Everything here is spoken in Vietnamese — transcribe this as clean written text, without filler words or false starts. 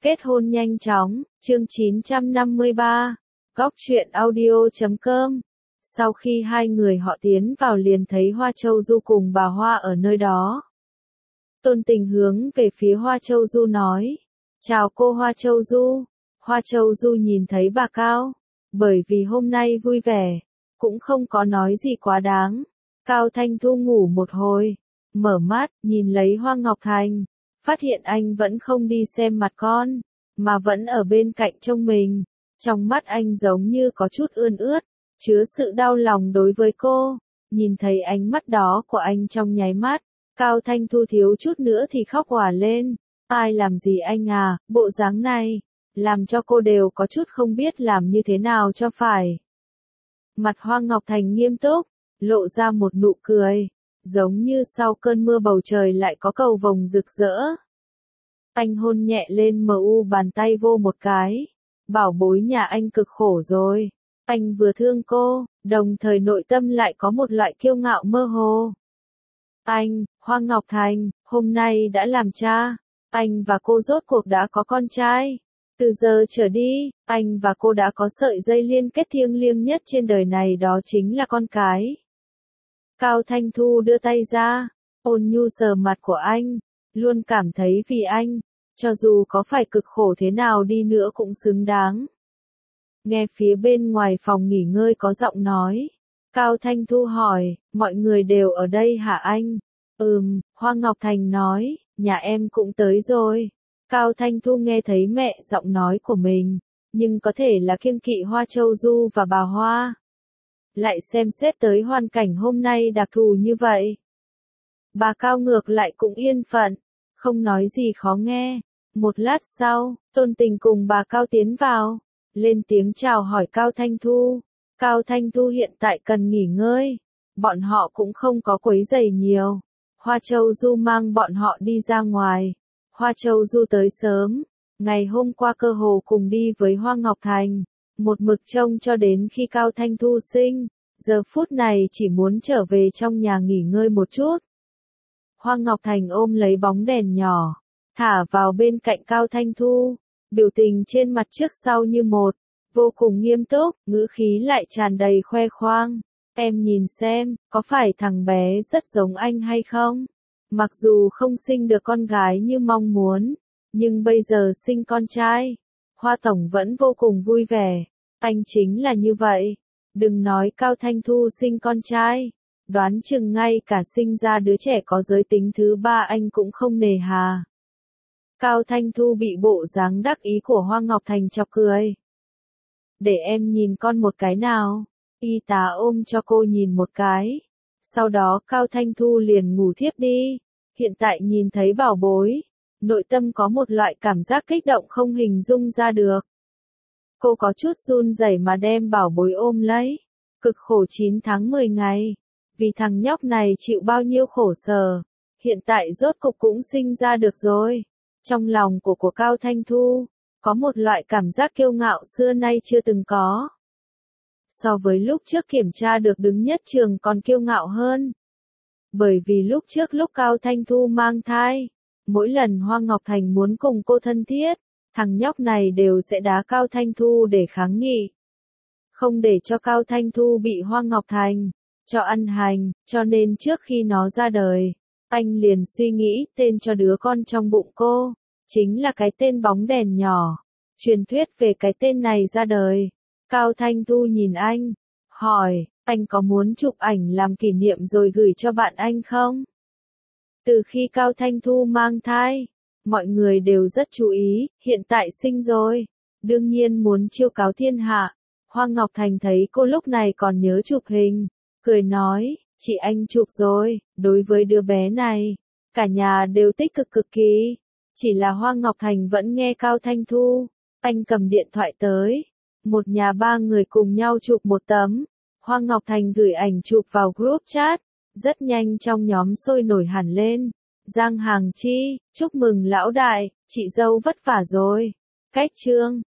Kết hôn nhanh chóng, chương 953, Góc truyện audio.com. Sau khi hai người họ tiến vào liền thấy Hoa Châu Du cùng bà Hoa ở nơi đó. Tôn Tình hướng về phía Hoa Châu Du nói, chào cô Hoa Châu Du. Hoa Châu Du nhìn thấy bà Cao, bởi vì hôm nay vui vẻ, cũng không có nói gì quá đáng. Cao Thanh Thu ngủ một hồi, mở mắt, nhìn lấy Hoa Ngọc Thành, phát hiện anh vẫn không đi xem mặt con, mà vẫn ở bên cạnh trông mình. Trong mắt anh giống như có chút ươn ướt, chứa sự đau lòng đối với cô. Nhìn thấy ánh mắt đó của anh trong nháy mắt, Cao Thanh Thu thiếu chút nữa thì khóc òa lên. Ai làm gì anh à, bộ dáng này, làm cho cô đều có chút không biết làm như thế nào cho phải. Mặt Hoa Ngọc Thành nghiêm túc, lộ ra một nụ cười, giống như sau cơn mưa bầu trời lại có cầu vồng rực rỡ. Anh hôn nhẹ lên bàn tay vô một cái. Bảo bối nhà anh cực khổ rồi. Anh vừa thương cô, đồng thời nội tâm lại có một loại kiêu ngạo mơ hồ. Anh, Hoa Ngọc Thành, hôm nay đã làm cha. Anh và cô rốt cuộc đã có con trai. Từ giờ trở đi, anh và cô đã có sợi dây liên kết thiêng liêng nhất trên đời này, đó chính là con cái. Cao Thanh Thu đưa tay ra, ôn nhu sờ mặt của anh, luôn cảm thấy vì anh, cho dù có phải cực khổ thế nào đi nữa cũng xứng đáng. Nghe phía bên ngoài phòng nghỉ ngơi có giọng nói. Cao Thanh Thu hỏi, mọi người đều ở đây hả anh? Hoa Ngọc Thành nói, nhà em cũng tới rồi. Cao Thanh Thu nghe thấy mẹ giọng nói của mình, nhưng có thể là kiêng kỵ Hoa Châu Du và bà Hoa. Lại xem xét tới hoàn cảnh hôm nay đặc thù như vậy. Bà Cao ngược lại cũng yên phận, không nói gì khó nghe. Một lát sau, Tôn Tình cùng bà Cao tiến vào, lên tiếng chào hỏi Cao Thanh Thu. Cao Thanh Thu hiện tại cần nghỉ ngơi, bọn họ cũng không có quấy rầy nhiều. Hoa Châu Du mang bọn họ đi ra ngoài. Hoa Châu Du tới sớm, ngày hôm qua cơ hồ cùng đi với Hoa Ngọc Thành, một mực trông cho đến khi Cao Thanh Thu sinh, giờ phút này chỉ muốn trở về trong nhà nghỉ ngơi một chút. Hoa Ngọc Thành ôm lấy bóng đèn nhỏ, thả vào bên cạnh Cao Thanh Thu, biểu tình trên mặt trước sau như một, vô cùng nghiêm túc, ngữ khí lại tràn đầy khoe khoang. Em nhìn xem, có phải thằng bé rất giống anh hay không? Mặc dù không sinh được con gái như mong muốn, nhưng bây giờ sinh con trai, Hoa Tổng vẫn vô cùng vui vẻ. Anh chính là như vậy. Đừng nói Cao Thanh Thu sinh con trai, đoán chừng ngay cả sinh ra đứa trẻ có giới tính thứ ba anh cũng không nề hà. Cao Thanh Thu bị bộ dáng đắc ý của Hoa Ngọc Thành chọc cười. Để em nhìn con một cái nào. Y tá ôm cho cô nhìn một cái. Sau đó Cao Thanh Thu liền ngủ thiếp đi. Hiện tại nhìn thấy bảo bối, nội tâm có một loại cảm giác kích động không hình dung ra được. Cô có chút run rẩy mà đem bảo bối ôm lấy. Cực khổ 9 tháng 10 ngày. Vì thằng nhóc này chịu bao nhiêu khổ sở. Hiện tại rốt cục cũng sinh ra được rồi. Trong lòng của Cao Thanh Thu, có một loại cảm giác kiêu ngạo xưa nay chưa từng có. So với lúc trước kiểm tra được đứng nhất trường còn kiêu ngạo hơn. Bởi vì lúc trước lúc Cao Thanh Thu mang thai, mỗi lần Hoa Ngọc Thành muốn cùng cô thân thiết, thằng nhóc này đều sẽ đá Cao Thanh Thu để kháng nghị. Không để cho Cao Thanh Thu bị Hoa Ngọc Thành cho ăn hành, cho nên trước khi nó ra đời, anh liền suy nghĩ tên cho đứa con trong bụng cô, chính là cái tên bóng đèn nhỏ. Truyền thuyết về cái tên này ra đời. Cao Thanh Thu nhìn anh, hỏi, anh có muốn chụp ảnh làm kỷ niệm rồi gửi cho bạn anh không? Từ khi Cao Thanh Thu mang thai, mọi người đều rất chú ý, hiện tại sinh rồi, đương nhiên muốn chiêu cáo thiên hạ. Hoa Ngọc Thành thấy cô lúc này còn nhớ chụp hình, cười nói, chị anh chụp rồi, đối với đứa bé này, cả nhà đều tích cực cực kỳ. Chỉ là Hoa Ngọc Thành vẫn nghe Cao Thanh Thu, anh cầm điện thoại tới. Một nhà ba người cùng nhau chụp một tấm. Hoa Ngọc Thành gửi ảnh chụp vào group chat. Rất nhanh trong nhóm sôi nổi hẳn lên. Giang Hàng Chi, chúc mừng lão đại, chị dâu vất vả rồi. Cách chương.